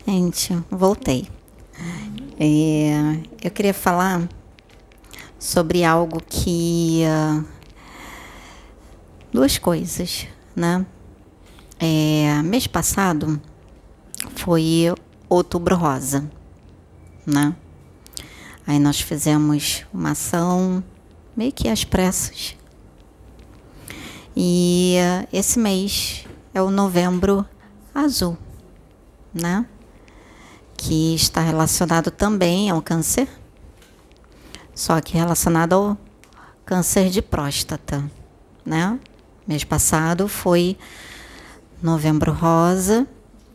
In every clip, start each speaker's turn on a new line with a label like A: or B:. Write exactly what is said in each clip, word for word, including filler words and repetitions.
A: Gente, voltei. É, eu queria falar sobre algo que... Uh, duas coisas, né? É, mês passado foi Outubro Rosa, né? Aí nós fizemos uma ação meio que às pressas. E uh, esse mês é o Novembro Azul, né? Que está relacionado também ao câncer, só que relacionado ao câncer de próstata, né? Mês passado foi Novembro Rosa,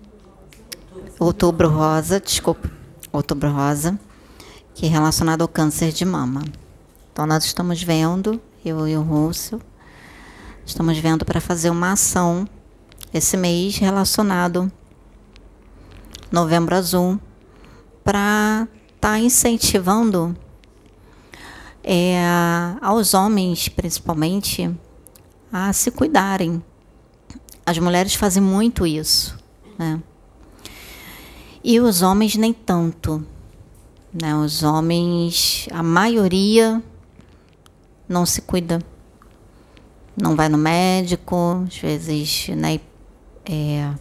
A: Outubro Rosa, desculpa, Outubro Rosa, que é relacionado ao câncer de mama. Então nós estamos vendo, eu e o Rússio, estamos vendo para fazer uma ação esse mês relacionado Novembro Azul, para estar tá incentivando é, aos homens, principalmente, a se cuidarem. As mulheres fazem muito isso, né? E os homens nem tanto, né? Os homens, a maioria, não se cuida, não vai no médico, às vezes, né? É,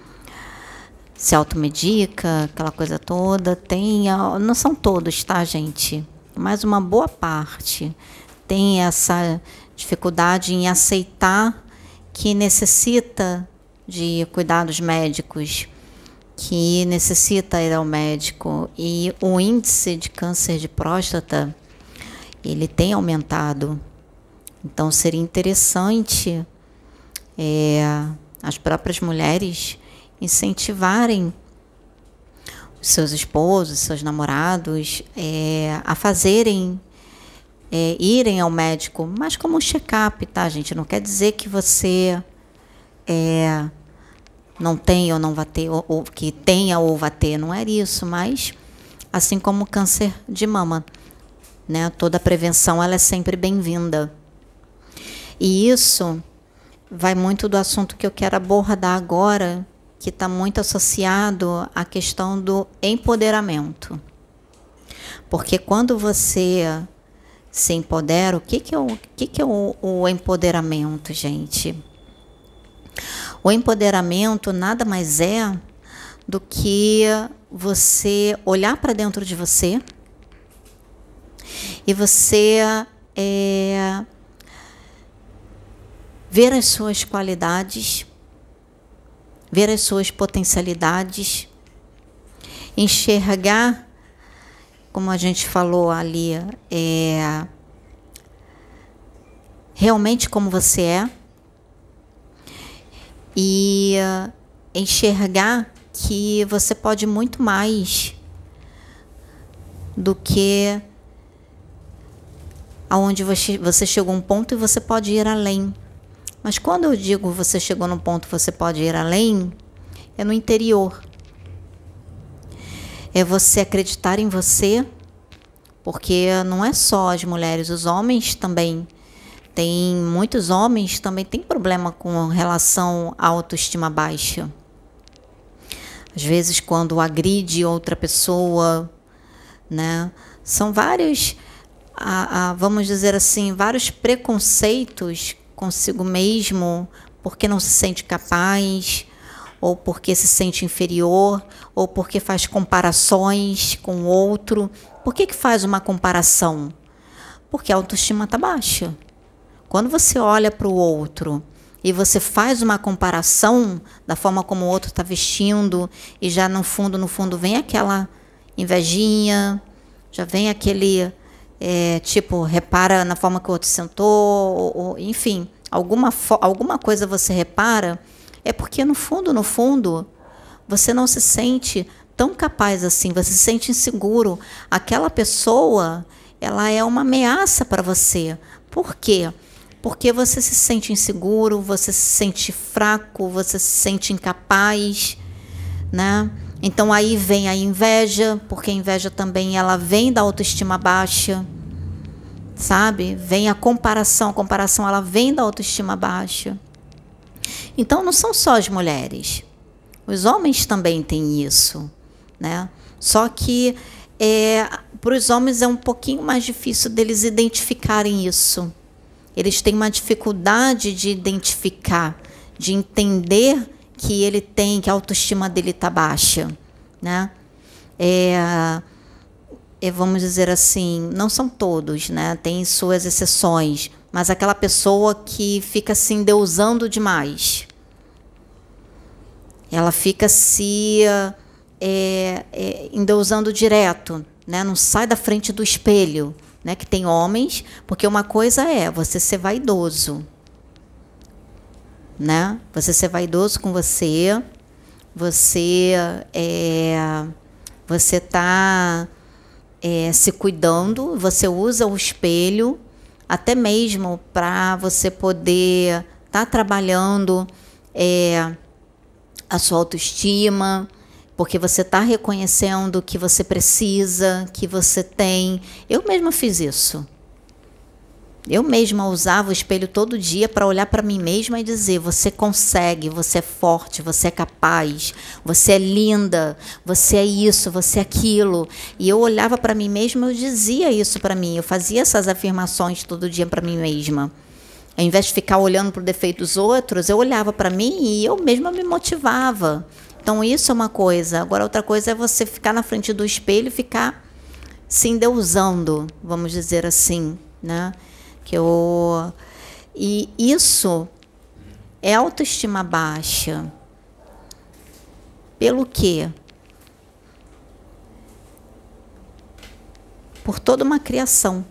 A: se automedica, aquela coisa toda. Tem, não são todos, tá, gente? Mas uma boa parte tem essa dificuldade em aceitar que necessita de cuidados médicos, que necessita ir ao médico. E o índice de câncer de próstata, ele tem aumentado. Então, seria interessante é, as próprias mulheres incentivarem os seus esposos, seus namorados é, a fazerem, é, irem ao médico, mas como um check-up, tá, gente? Não quer dizer que você é, não tem ou não vai ter, ou, ou que tenha ou vai ter, não é isso, mas assim como o câncer de mama, né? Toda prevenção ela é sempre bem-vinda. E isso vai muito do assunto que eu quero abordar agora, que está muito associado à questão do empoderamento. Porque quando você se empodera, o que, que é, o, que que é o, o empoderamento, gente? O empoderamento nada mais é do que você olhar para dentro de você e você é, ver as suas qualidades, ver as suas potencialidades, enxergar, como a gente falou ali, é, realmente como você é, e uh, enxergar que você pode muito mais do que aonde você, você chegou a um ponto e você pode ir além. Mas quando eu digo você chegou num ponto você pode ir além, é no interior. É você acreditar em você, porque não é só as mulheres, os homens também. Tem muitos homens também têm problema com relação à autoestima baixa. Às vezes quando agride outra pessoa, né? São vários, a, a, vamos dizer assim, vários preconceitos consigo mesmo, porque não se sente capaz, ou porque se sente inferior, ou porque faz comparações com o outro. Por que que faz uma comparação? Porque a autoestima está baixa. Quando você olha para o outro e você faz uma comparação da forma como o outro está vestindo, e já no fundo, no fundo, vem aquela invejinha, já vem aquele... É, tipo, repara na forma que o outro sentou, ou, ou, enfim, alguma, alguma coisa você repara, é porque no fundo, no fundo, você não se sente tão capaz assim, você se sente inseguro. Aquela pessoa, ela é uma ameaça para você. Por quê? Porque você se sente inseguro, você se sente fraco, você se sente incapaz, né? Então aí vem a inveja, porque a inveja também ela vem da autoestima baixa, sabe? Vem a comparação, a comparação ela vem da autoestima baixa. Então não são só as mulheres, os homens também têm isso. né? Só que é, para os homens é um pouquinho mais difícil deles identificarem isso. Eles têm uma dificuldade de identificar, de entender que ele tem, que a autoestima dele está baixa, né? É, é, vamos dizer assim, não são todos, né? Tem suas exceções, mas aquela pessoa que fica se endeusando demais, ela fica se é, é, endeusando direto, né? Não sai da frente do espelho, né? Que tem homens, porque uma coisa é você ser vaidoso, né? Você ser vaidoso com você, você é, você tá é, se cuidando, você usa o espelho até mesmo para você poder estar tá trabalhando é, a sua autoestima, porque você está reconhecendo que você precisa, que você tem. Eu mesma fiz isso. Eu mesma usava o espelho todo dia para olhar para mim mesma e dizer: você consegue, você é forte, você é capaz, você é linda, você é isso, você é aquilo. E eu olhava para mim mesma e eu dizia isso para mim. Eu fazia essas afirmações todo dia para mim mesma. Ao invés de ficar olhando para o defeito dos outros, eu olhava para mim e eu mesma me motivava. Então isso é uma coisa. Agora outra coisa é você ficar na frente do espelho e ficar se endeusando, vamos dizer assim, né? Que eu... E isso é autoestima baixa. Pelo quê? Por toda uma criação.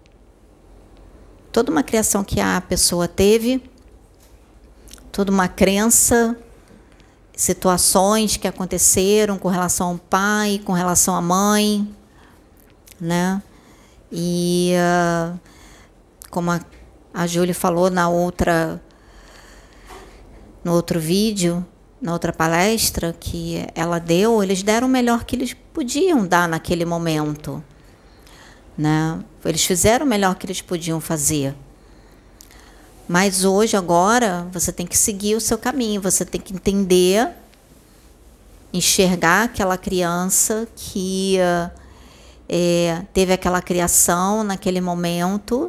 A: Toda uma criação que a pessoa teve, toda uma crença, situações que aconteceram com relação ao pai, com relação à mãe, né? E... Uh, como a, a Júlia falou na outra, no outro vídeo, na outra palestra que ela deu, eles deram o melhor que eles podiam dar naquele momento, né? Eles fizeram o melhor que eles podiam fazer. Mas hoje, agora, você tem que seguir o seu caminho, você tem que entender, enxergar aquela criança que é, teve aquela criação naquele momento.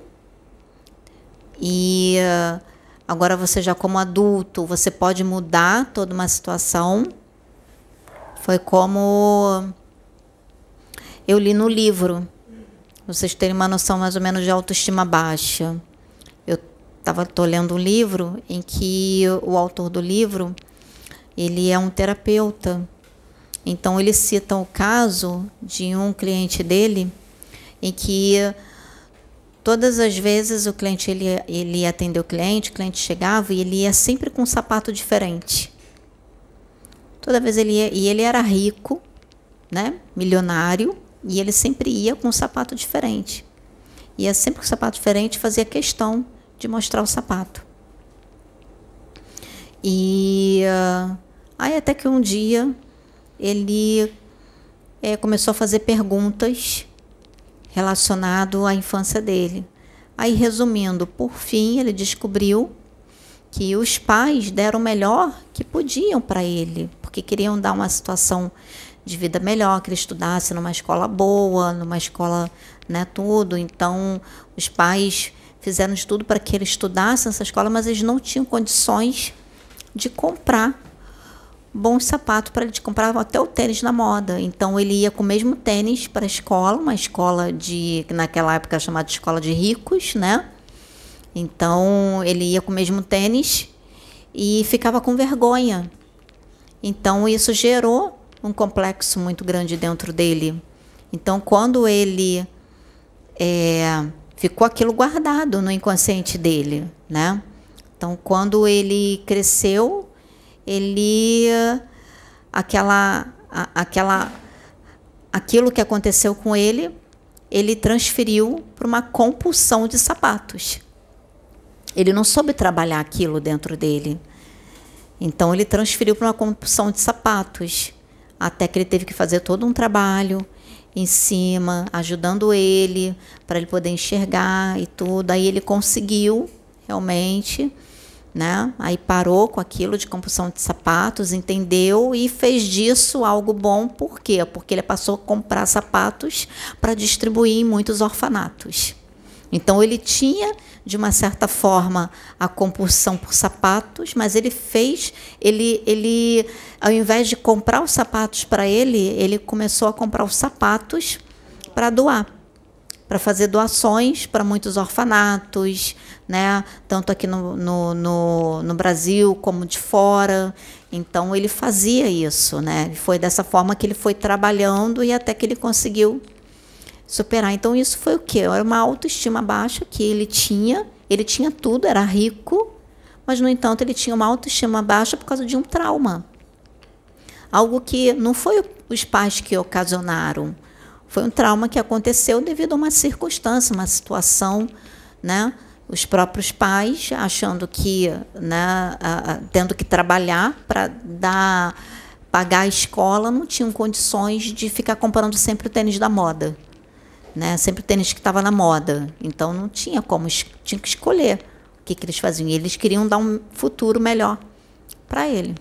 A: E agora você já como adulto, você pode mudar toda uma situação. Foi como eu li no livro, vocês terem uma noção mais ou menos de autoestima baixa. Eu estava tô lendo um livro em que o autor do livro, ele é um terapeuta. Então ele cita o caso de um cliente dele em que todas as vezes o cliente, ele, ele ia atender o cliente, o cliente chegava e ele ia sempre com um sapato diferente. Toda vez ele ia, e ele era rico, né, milionário, e ele sempre ia com um sapato diferente. Ia sempre com um sapato diferente, fazia questão de mostrar o sapato. E uh, aí até que um dia ele é, começou a fazer perguntas relacionado à infância dele. Aí, resumindo, por fim, ele descobriu que os pais deram o melhor que podiam para ele, porque queriam dar uma situação de vida melhor, que ele estudasse numa escola boa, numa escola, né, tudo. Então, os pais fizeram de tudo para que ele estudasse nessa escola, mas eles não tinham condições de comprar bons sapatos para ele. Comprar até o tênis na moda. Então ele ia com o mesmo tênis para a escola, uma escola de, naquela época chamada de escola de ricos, né? Então ele ia com o mesmo tênis e ficava com vergonha. Então isso gerou um complexo muito grande dentro dele. Então quando ele é, ficou aquilo guardado no inconsciente dele, né? Então quando ele cresceu, ele aquela aquela aquilo que aconteceu com ele, ele transferiu para uma compulsão de sapatos. Ele não soube trabalhar aquilo dentro dele. Então ele transferiu para uma compulsão de sapatos, até que ele teve que fazer todo um trabalho em cima, ajudando ele para ele poder enxergar e tudo. Aí ele conseguiu realmente, né? Aí parou com aquilo de compulsão de sapatos, entendeu e fez disso algo bom. Por quê? Porque ele passou a comprar sapatos para distribuir em muitos orfanatos. Então ele tinha, de uma certa forma, a compulsão por sapatos, mas ele fez, ele, ele, ao invés de comprar os sapatos para ele, ele começou a comprar os sapatos para doar, para fazer doações para muitos orfanatos, né? Tanto aqui no, no, no, no Brasil como de fora. Então ele fazia isso, né? Foi dessa forma que ele foi trabalhando e até que ele conseguiu superar. Então isso foi o quê? Era uma autoestima baixa que ele tinha. Ele tinha tudo, era rico, mas no entanto ele tinha uma autoestima baixa por causa de um trauma. Algo que não foi os pais que ocasionaram. Foi um trauma que aconteceu devido a uma circunstância, uma situação, né? Os próprios pais achando que, né, tendo que trabalhar para dar, pagar a escola, não tinham condições de ficar comprando sempre o tênis da moda, né? Sempre o tênis que estava na moda. Então não tinha como, tinha que escolher o que, que eles faziam. E eles queriam dar um futuro melhor para ele.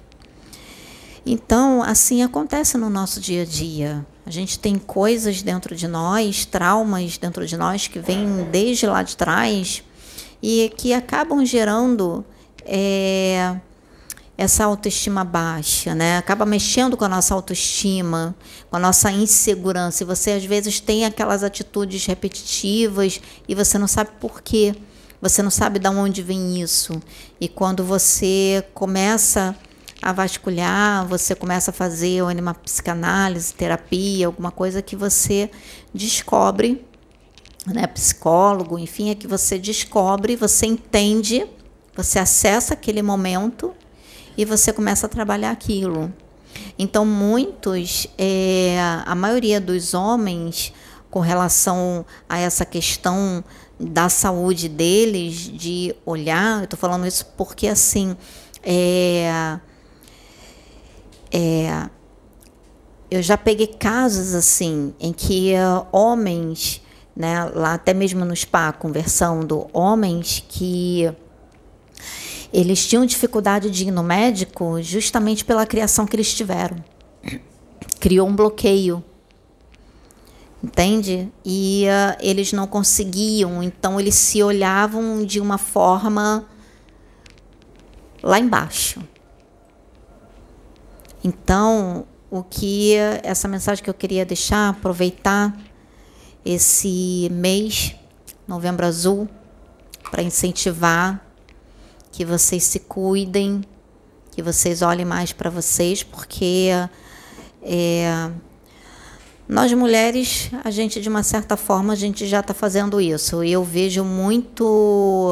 A: Então, assim acontece no nosso dia a dia. A gente tem coisas dentro de nós, traumas dentro de nós que vêm desde lá de trás e que acabam gerando é, essa autoestima baixa, né? Acaba mexendo com a nossa autoestima, com a nossa insegurança. E você, às vezes, tem aquelas atitudes repetitivas e você não sabe por quê. Você não sabe de onde vem isso. E quando você começa a vasculhar, você começa a fazer uma psicanálise, terapia, alguma coisa que você descobre, né, psicólogo, enfim, é que você descobre, você entende, você acessa aquele momento e você começa a trabalhar aquilo. Então, muitos, é, a maioria dos homens, com relação a essa questão da saúde deles, de olhar, eu estou falando isso porque, assim, é... É, eu já peguei casos assim em que uh, homens, né, lá até mesmo no spa, conversando, homens que eles tinham dificuldade de ir no médico justamente pela criação que eles tiveram. Criou um bloqueio, entende? E uh, eles não conseguiam, então eles se olhavam de uma forma lá embaixo. Então, o que essa mensagem que eu queria deixar, aproveitar esse mês, Novembro Azul, para incentivar que vocês se cuidem, que vocês olhem mais para vocês, porque é, nós mulheres, a gente de uma certa forma, a gente já está fazendo isso. Eu vejo muito,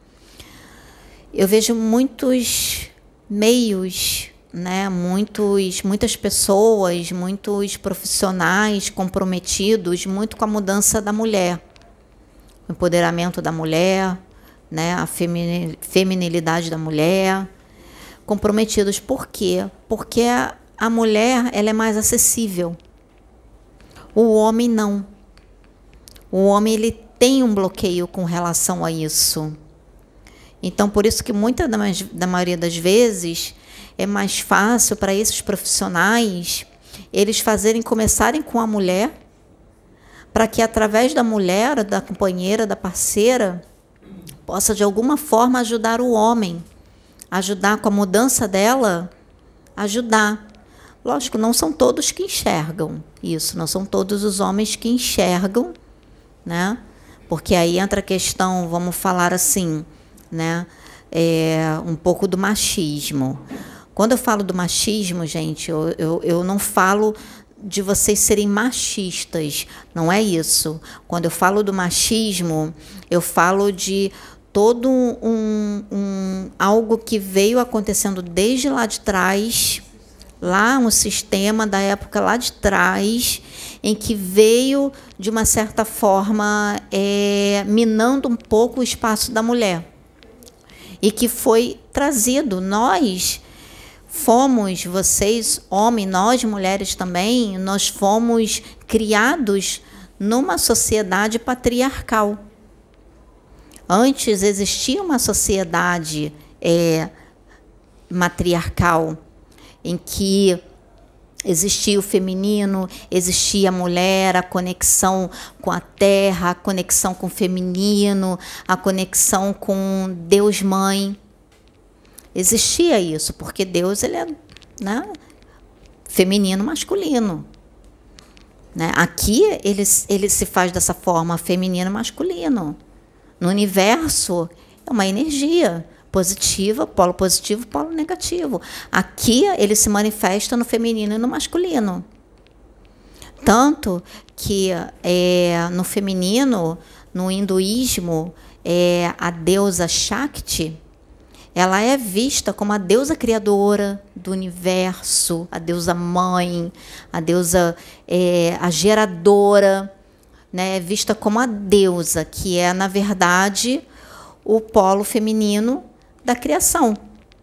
A: eu vejo muitos meios, né, muitos, muitas pessoas, muitos profissionais comprometidos muito com a mudança da mulher, o empoderamento da mulher, né, a feminilidade da mulher, comprometidos. Por quê? Porque a mulher, ela é mais acessível. O homem não. O homem, ele tem um bloqueio com relação a isso. Então, por isso que muita da, da maioria das vezes é mais fácil para esses profissionais eles fazerem, começarem com a mulher, para que através da mulher, da companheira, da parceira, possa de alguma forma ajudar o homem, ajudar com a mudança dela, ajudar. Lógico, não são todos que enxergam isso, não são todos os homens que enxergam, né? Porque aí entra a questão, vamos falar assim, né? É, um pouco do machismo. Quando eu falo do machismo, gente, eu, eu, eu não falo de vocês serem machistas, não é isso. Quando eu falo do machismo, eu falo de todo um, um algo que veio acontecendo desde lá de trás, lá um sistema da época lá de trás, em que veio, de uma certa forma, é, minando um pouco o espaço da mulher. E que foi trazido, nós fomos, vocês, homens, nós, mulheres também, nós fomos criados numa sociedade patriarcal. Antes existia uma sociedade é, matriarcal, em que existia o feminino, existia a mulher, a conexão com a terra, a conexão com o feminino, a conexão com Deus Mãe. Existia isso, porque Deus ele é, né, feminino, masculino. Né? Aqui ele, ele se faz dessa forma, feminino, masculino. No universo é uma energia positiva, polo positivo, polo negativo. Aqui ele se manifesta no feminino e no masculino. Tanto que é, no feminino, no hinduísmo, é, a deusa Shakti, ela é vista como a deusa criadora do universo, a deusa mãe, a deusa é, a geradora, né, é vista como a deusa, que é, na verdade, o polo feminino da criação.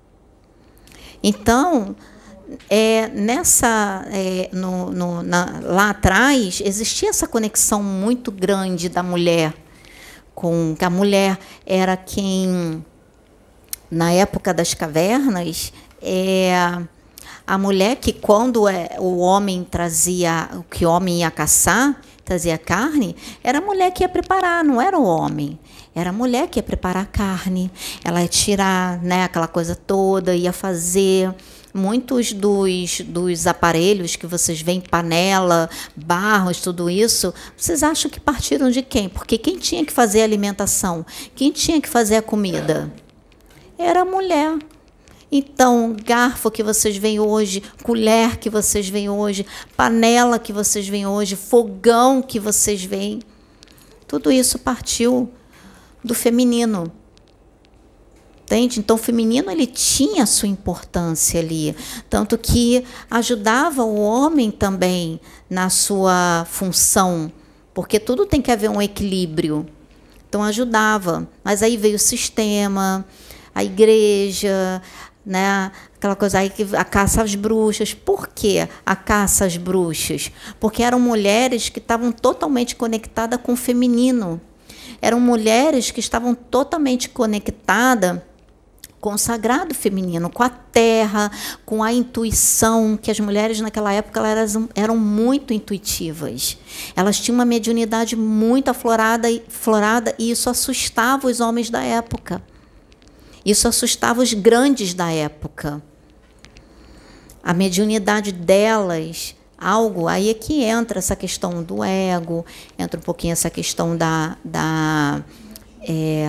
A: Então, é, nessa, é, no, no, na, lá atrás, existia essa conexão muito grande da mulher, com que a mulher era quem, na época das cavernas, é, a mulher que, quando é, o homem trazia, o que o homem ia caçar, trazia carne, era a mulher que ia preparar, não era o homem. Era a mulher que ia preparar a carne, ela ia tirar, né, aquela coisa toda, ia fazer. Muitos dos, dos aparelhos que vocês veem, panela, barros, tudo isso, vocês acham que partiram de quem? Porque quem tinha que fazer a alimentação? Quem tinha que fazer a comida? Era a mulher. Então, garfo que vocês veem hoje, colher que vocês veem hoje, panela que vocês veem hoje, fogão que vocês veem, tudo isso partiu do feminino. Entende? Então, o feminino ele tinha a sua importância ali, tanto que ajudava o homem também na sua função, porque tudo tem que haver um equilíbrio. Então, ajudava. Mas aí veio o sistema, a igreja, né? Aquela coisa aí, que a caça às bruxas. Por quê a caça às bruxas? Porque eram mulheres que estavam totalmente conectadas com o feminino. Eram mulheres que estavam totalmente conectadas com o sagrado feminino, com a terra, com a intuição, que as mulheres naquela época elas eram muito intuitivas. Elas tinham uma mediunidade muito aflorada, aflorada e isso assustava os homens da época. Isso assustava os grandes da época. A mediunidade delas, algo, aí é que entra essa questão do ego, entra um pouquinho essa questão da, da, é,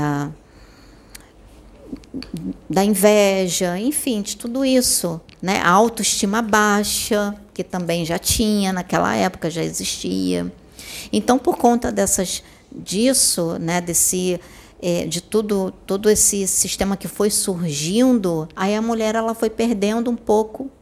A: da inveja, enfim, de tudo isso. Né? A autoestima baixa, que também já tinha, naquela época já existia. Então, por conta dessas, disso, né, desse... É, de tudo, todo esse sistema que foi surgindo, aí a mulher ela foi perdendo um pouco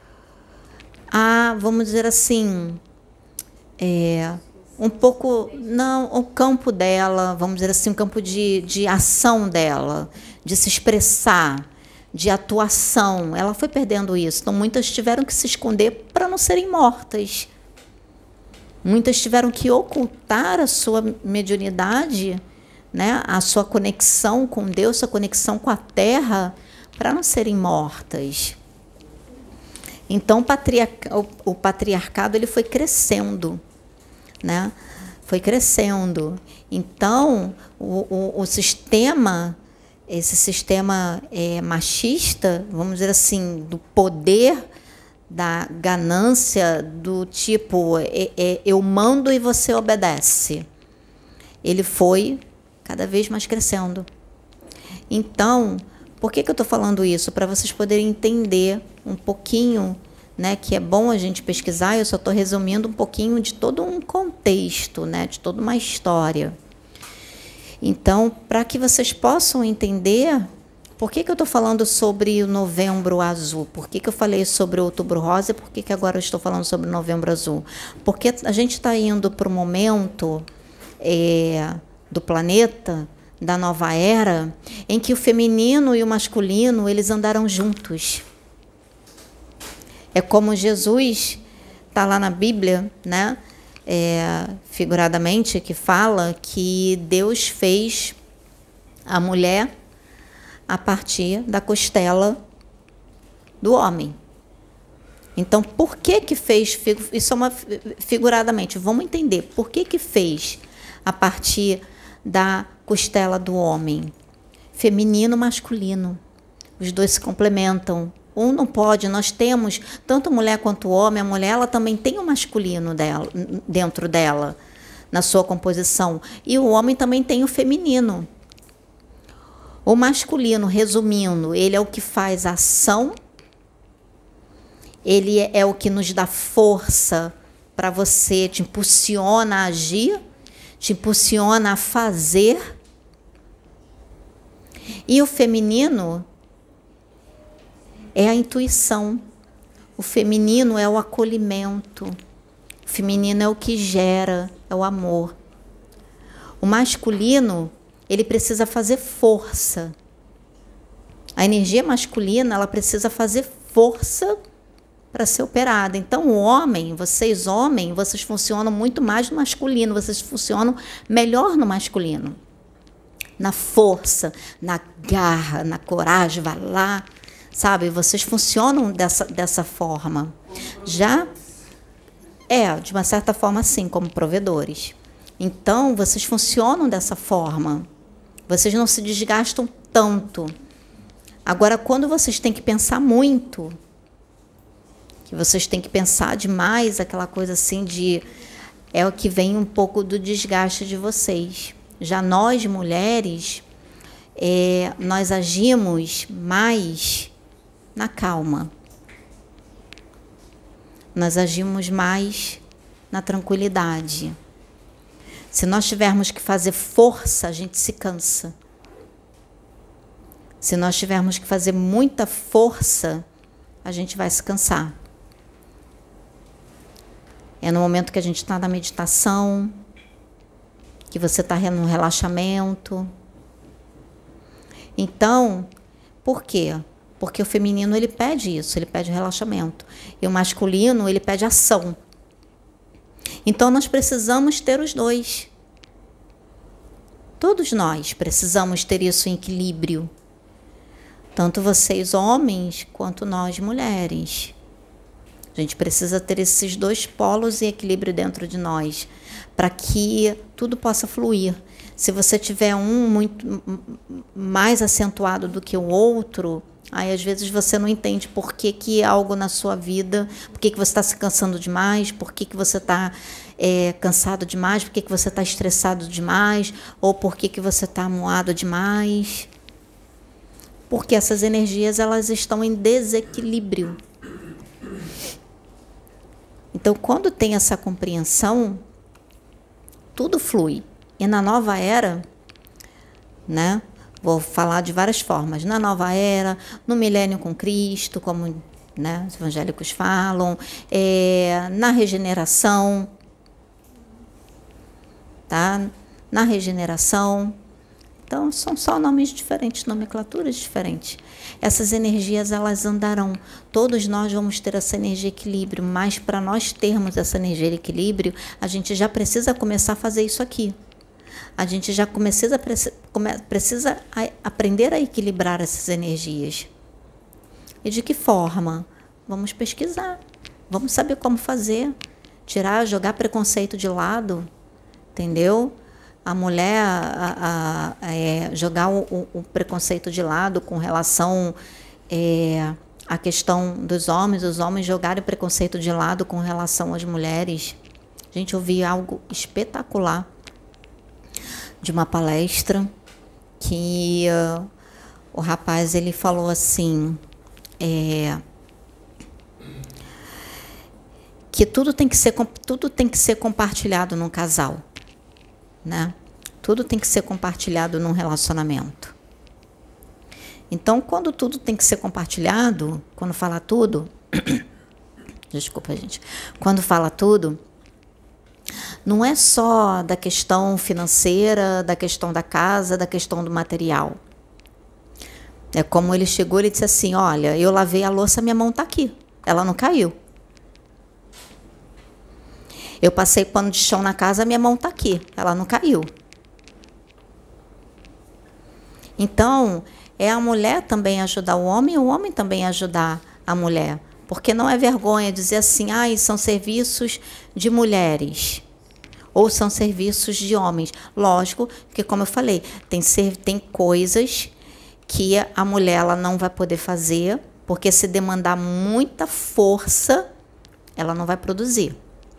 A: a, vamos dizer assim, é, um pouco, não, o campo dela, vamos dizer assim, o campo de, de ação dela, de se expressar, de atuação. Ela foi perdendo isso. Então, muitas tiveram que se esconder para não serem mortas. Muitas tiveram que ocultar a sua mediunidade, né, a sua conexão com Deus, sua conexão com a terra, para não serem mortas. Então, o, patriarca, o, o patriarcado ele foi crescendo, né? Foi crescendo. Então, o, o, o sistema, esse sistema é, machista, vamos dizer assim, do poder, da ganância, do tipo, é, é, eu mando e você obedece, ele foi cada vez mais crescendo. Então, por que que eu estou falando isso? Para vocês poderem entender um pouquinho, né, que é bom a gente pesquisar. Eu só estou resumindo um pouquinho de todo um contexto, né, de toda uma história. Então, para que vocês possam entender por que que eu estou falando sobre o Novembro Azul, por que que eu falei sobre o Outubro Rosa e por que que agora eu estou falando sobre o Novembro Azul. Porque a gente está indo para o momento... É, do planeta, da nova era, em que o feminino e o masculino eles andaram juntos. É como Jesus está lá na Bíblia, né? É, figuradamente, que fala que Deus fez a mulher a partir da costela do homem. Então, por que que fez, isso é uma figuradamente, vamos entender, por que que fez a partir da costela do homem? Feminino, masculino, os dois se complementam. Um não pode, nós temos, tanto a mulher quanto o homem, a mulher ela também tem o masculino dela, dentro dela, na sua composição, e o homem também tem o feminino. O masculino, resumindo, ele é o que faz a ação, ele é o que nos dá força para você, te impulsiona a agir, te impulsiona a fazer. E o feminino é a intuição. O feminino é o acolhimento. O feminino é o que gera, é o amor. O masculino, ele precisa fazer força. A energia masculina, ela precisa fazer força para ser operada. Então, o homem, vocês homens, vocês funcionam muito mais no masculino, vocês funcionam melhor no masculino. Na força, na garra, na coragem, vai lá, sabe? Vocês funcionam dessa, dessa forma. Já é, de uma certa forma, sim, como provedores. Então, vocês funcionam dessa forma. Vocês não se desgastam tanto. Agora, quando vocês têm que pensar muito, que vocês têm que pensar demais, aquela coisa assim de... é o que vem um pouco do desgaste de vocês. Já nós, mulheres, é, nós agimos mais na calma. Nós agimos mais na tranquilidade. Se nós tivermos que fazer força, a gente se cansa. Se nós tivermos que fazer muita força, a gente vai se cansar. É no momento que a gente está na meditação, que você está no relaxamento. Então, por quê? Porque o feminino, ele pede isso, ele pede relaxamento. E o masculino, ele pede ação. Então, nós precisamos ter os dois. Todos nós precisamos ter isso em equilíbrio. Tanto vocês, homens, quanto nós, mulheres. A gente precisa ter esses dois polos em equilíbrio dentro de nós, para que tudo possa fluir. Se você tiver um muito mais acentuado do que o outro, aí às vezes você não entende por que que algo na sua vida, por que que você está se cansando demais, por que que você está é, cansado demais, por que que você está estressado demais, ou por que que você está amuado demais. Porque essas energias, elas estão em desequilíbrio. Então, quando tem essa compreensão, tudo flui. E na nova era, né, vou falar de várias formas, na nova era, no milênio com Cristo, como, né, os evangélicos falam, é, na regeneração, tá? Na regeneração. Então, são só nomes diferentes, nomenclaturas diferentes. Essas energias, elas andarão. Todos nós vamos ter essa energia de equilíbrio, mas para nós termos essa energia de equilíbrio, a gente já precisa começar a fazer isso aqui. A gente já precisa, precisa aprender a equilibrar essas energias. E de que forma? Vamos pesquisar. Vamos saber como fazer. Tirar, jogar preconceito de lado. Entendeu? A mulher a, a, a, é, jogar o, o, o preconceito de lado com relação é, à questão dos homens, os homens jogarem o preconceito de lado com relação às mulheres. Gente, eu vi algo espetacular de uma palestra que uh, o rapaz ele falou assim, é, que tudo tem que ser, tudo tem que ser compartilhado num casal. Né? Tudo tem que ser compartilhado num relacionamento. Então, quando tudo tem que ser compartilhado, quando fala tudo, desculpa, gente, quando fala tudo, não é só da questão financeira, da questão da casa, da questão do material. É como ele chegou, ele disse assim, olha, eu lavei a louça, minha mão está aqui, ela não caiu. Eu passei pano de chão na casa, minha mão está aqui, ela não caiu. Então, é a mulher também ajudar o homem e o homem também ajudar a mulher. Porque não é vergonha dizer assim, ah, são serviços de mulheres ou são serviços de homens. Lógico que, como eu falei, tem, ser, tem coisas que a mulher ela não vai poder fazer, porque se demandar muita força, ela não vai produzir.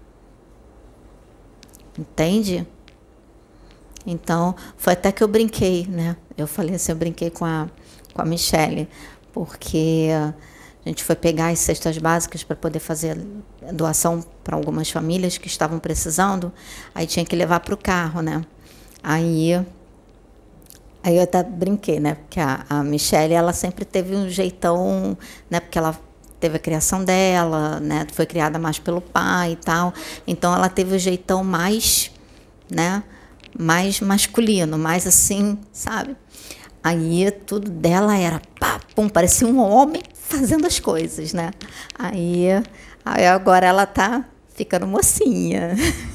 A: Entende? Então, foi até que eu brinquei, né? Eu falei assim, eu brinquei com a, com a Michele, porque a gente foi pegar as cestas básicas para poder fazer doação para algumas famílias que estavam precisando, aí tinha que levar para o carro, né? Aí, aí eu até brinquei, né? Porque a, a Michele, ela sempre teve um jeitão, né? Porque ela teve a criação dela, né? Foi criada mais pelo pai e tal, então ela teve o jeitão mais, né? Mais masculino, mais assim, sabe? Aí tudo dela era pá, pum, parecia um homem fazendo as coisas, né? Aí, aí agora ela tá ficando mocinha.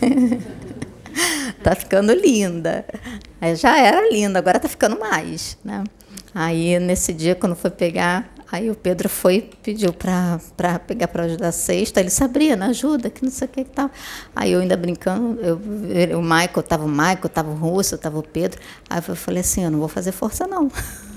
A: Tá ficando linda. Aí já era linda, agora tá ficando mais, né? Aí nesse dia, quando foi pegar, aí o Pedro foi, pediu para pegar para ajudar a cesta. Ele, Sabrina, ajuda, que não sei o que e tal. Aí eu ainda brincando, eu, o Michael, estava o Michael, estava o Russo, estava o Pedro. Aí eu falei assim, eu não vou fazer força, não.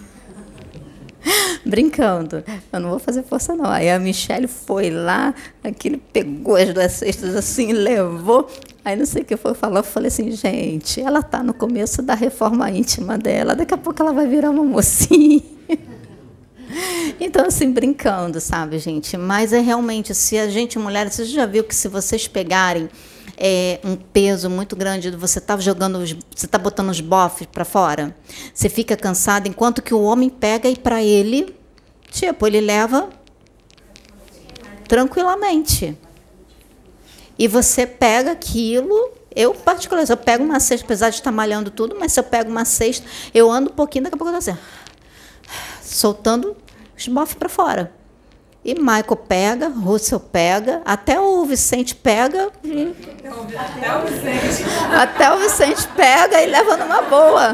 A: Brincando, eu não vou fazer força, não. Aí a Michele foi lá, aquele pegou as duas cestas assim, levou. Aí não sei o que foi falar, eu falei assim, gente, ela está no começo da reforma íntima dela, daqui a pouco ela vai virar uma mocinha. Então, assim, brincando, sabe, gente? Mas é realmente, se a gente, mulher, você já viu que se vocês pegarem é, um peso muito grande, você está jogando, os, você está botando os bofs para fora, você fica cansado, enquanto que o homem pega e para ele, tipo, ele leva tranquilamente. E você pega aquilo, eu particularmente, eu pego uma cesta, apesar de estar malhando tudo, mas se eu pego uma cesta, eu ando um pouquinho, daqui a pouco eu estou assim, soltando os bofs para fora. E Michael pega, Russell pega, até o Vicente pega. E... Até o Vicente. Até o Vicente pega e leva numa boa.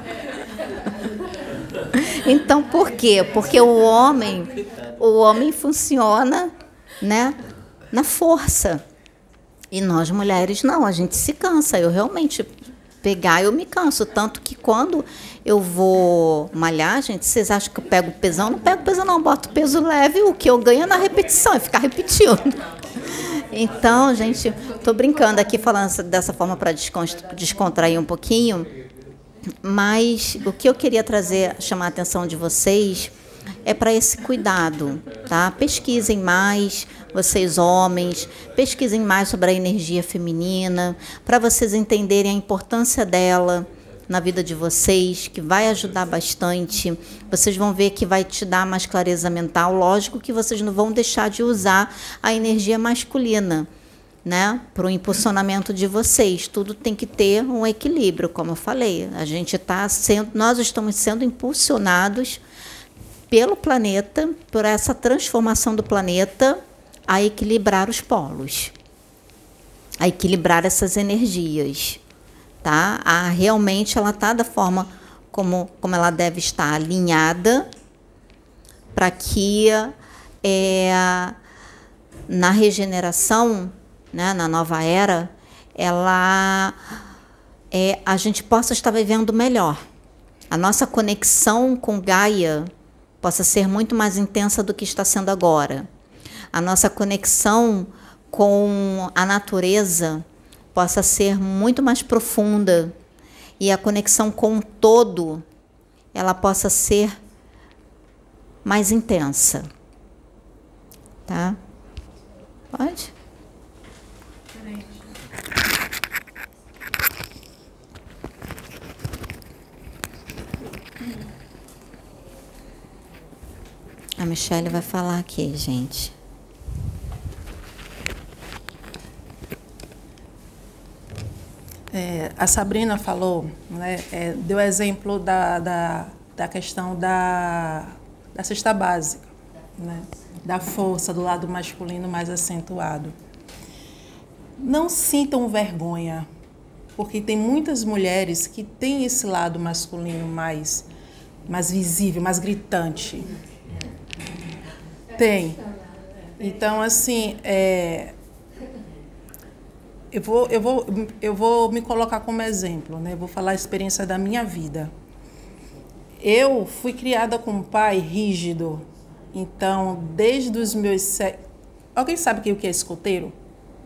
A: Então, por quê? Porque o homem, o homem funciona, né, na força. E nós, mulheres, não, a gente se cansa. Eu realmente pegar, eu me canso. Tanto que quando eu vou malhar, gente, vocês acham que eu pego pesão? Não pego pesão, não. Boto peso leve, o que eu ganho é na repetição, é ficar repetindo. Então, gente, estou brincando aqui, falando dessa forma para descontrair um pouquinho. Mas o que eu queria trazer, chamar a atenção de vocês, é para esse cuidado, tá? Pesquisem mais, vocês homens, pesquisem mais sobre a energia feminina, para vocês entenderem a importância dela na vida de vocês, que vai ajudar bastante. Vocês vão ver que vai te dar mais clareza mental. Lógico que vocês não vão deixar de usar a energia masculina, né, para o impulsionamento de vocês. Tudo tem que ter um equilíbrio, como eu falei. A gente está sendo, nós estamos sendo impulsionados pelo planeta, por essa transformação do planeta, a equilibrar os polos, a equilibrar essas energias, tá? A, realmente ela está da forma como, como ela deve estar alinhada, para que é, na regeneração, né, na nova era, ela, é, a gente possa estar vivendo melhor. A nossa conexão com Gaia possa ser muito mais intensa do que está sendo agora. A nossa conexão com a natureza possa ser muito mais profunda e a conexão com o todo ela possa ser mais intensa. Tá? Pode? A Michele vai falar aqui, gente.
B: É, a Sabrina falou, né, é, deu exemplo da, da, da questão da, da cesta básica, né, da força do lado masculino mais acentuado. Não sintam vergonha, porque tem muitas mulheres que têm esse lado masculino mais mais visível, mais gritante. Tem. Então, assim, é, eu, vou, eu, vou, eu vou me colocar como exemplo, né? Vou falar a experiência da minha vida. Eu fui criada com um pai rígido. Então, desde os meus sete... Alguém sabe o que é escoteiro?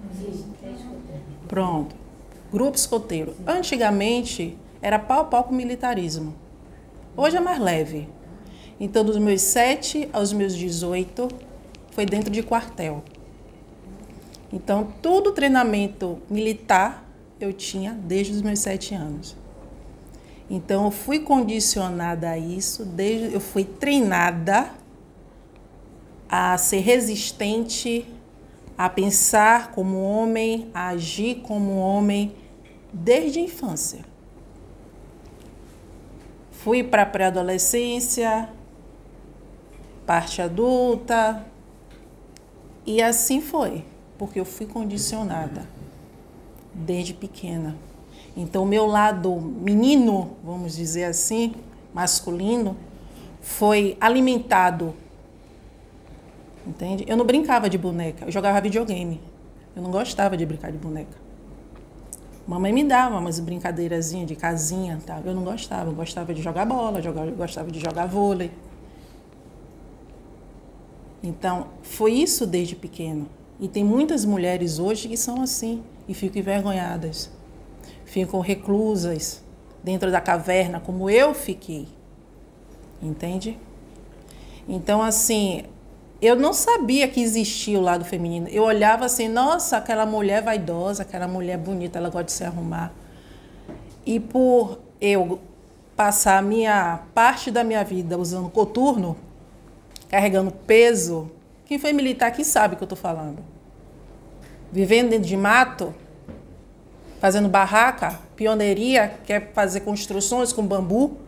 B: Pronto. Grupo escoteiro. Antigamente, era pau a pau com o militarismo. Hoje é mais leve. Então, dos meus sete aos meus dezoito, foi dentro de quartel. Então, todo treinamento militar eu tinha desde os meus sete anos. Então, eu fui condicionada a isso, desde, eu fui treinada a ser resistente, a pensar como homem, a agir como homem, desde a infância. Fui para a pré-adolescência, parte adulta, e assim foi, porque eu fui condicionada desde pequena. Então, o meu lado menino, vamos dizer assim, masculino, foi alimentado. Entende? Eu não brincava de boneca, eu jogava videogame. Eu não gostava de brincar de boneca. Mamãe me dava umas brincadeirazinhas de casinha, tá? Eu não gostava, eu gostava de jogar bola, eu gostava de jogar vôlei. Então, foi isso desde pequeno. E tem muitas mulheres hoje que são assim e ficam envergonhadas. Ficam reclusas dentro da caverna, como eu fiquei. Entende? Então, assim, eu não sabia que existia o lado feminino. Eu olhava assim, nossa, aquela mulher vaidosa, aquela mulher bonita, ela gosta de se arrumar. E por eu passar a minha parte da minha vida usando coturno, carregando peso, quem foi militar aqui sabe o que eu estou falando. Vivendo dentro de mato, fazendo barraca, pioneiria, quer fazer construções com bambu.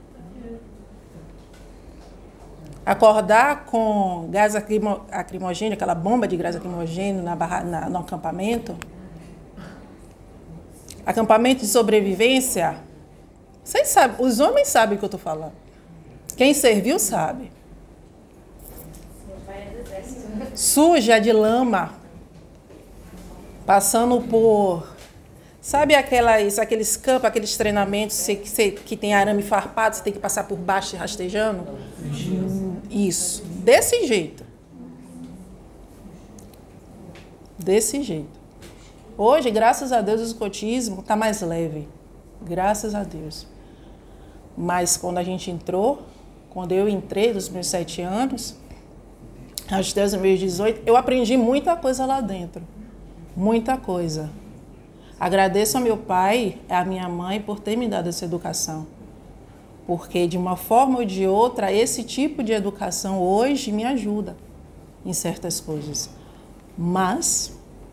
B: Acordar com gás lacrimogêneo, aquela bomba de gás lacrimogêneo na barra, na, no acampamento. Acampamento de sobrevivência. Vocês sabem, os homens sabem o que eu estou falando. Quem serviu sabe. Suja de lama. Passando por... Sabe aquelas, aqueles campos, aqueles treinamentos que, que tem arame farpado, você tem que passar por baixo rastejando? Isso, desse jeito. Desse jeito. Hoje, graças a Deus, o escotismo está mais leve. Graças a Deus. Mas quando a gente entrou, quando eu entrei dos meus sete anos, até os meus dezoito, eu aprendi muita coisa lá dentro. Muita coisa. Agradeço ao meu pai e à minha mãe por ter me dado essa educação. Porque, de uma forma ou de outra, esse tipo de educação hoje me ajuda em certas coisas. Mas,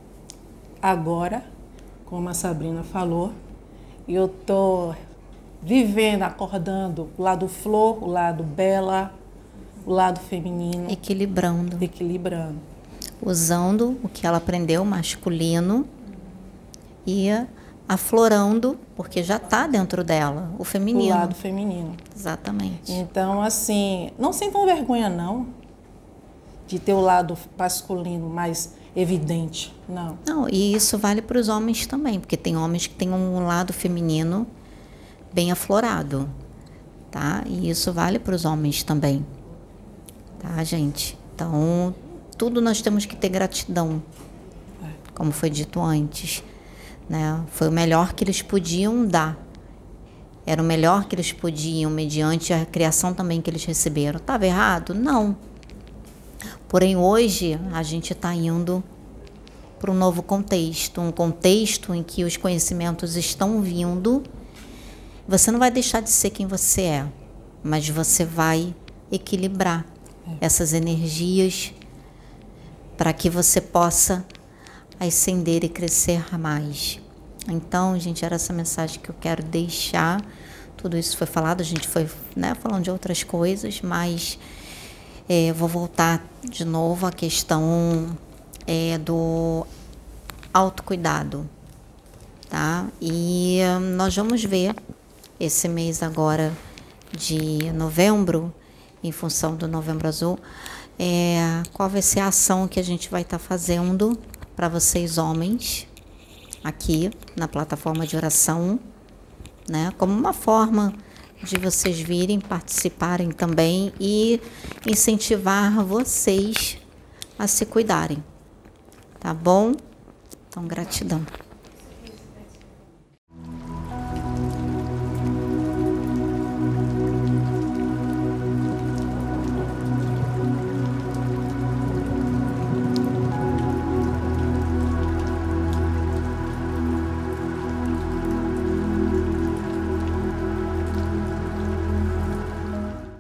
B: agora, como a Sabrina falou, eu estou vivendo, acordando o lado flor, o lado bela, o lado feminino.
A: Equilibrando.
B: Equilibrando.
A: Usando o que ela aprendeu masculino e aflorando, porque já está dentro dela, o feminino.
B: O lado feminino.
A: Exatamente.
B: Então, assim, não sintam vergonha, não, de ter o lado masculino mais evidente, não.
A: Não, e isso vale para os homens também, porque tem homens que têm um lado feminino bem aflorado, tá? E isso vale para os homens também, tá, gente? Então, tudo nós temos que ter gratidão, como foi dito antes. Né? Foi o melhor que eles podiam dar. Era o melhor que eles podiam, mediante a criação também que eles receberam. Estava errado? Não. Porém, hoje, a gente está indo para um novo contexto. Um contexto em que os conhecimentos estão vindo. Você não vai deixar de ser quem você é, mas você vai equilibrar essas energias para que você possa ascender e crescer mais. Então, gente, era essa mensagem que eu quero deixar. Tudo isso foi falado, a gente foi, né, falando de outras coisas, mas é, vou voltar de novo à questão é, do autocuidado, tá? E nós vamos ver esse mês agora de novembro, em função do Novembro Azul, é, qual vai ser a ação que a gente vai estar fazendo para vocês homens aqui na plataforma de oração, né? Como uma forma de vocês virem, participarem também e incentivar vocês a se cuidarem, tá bom? Então, gratidão.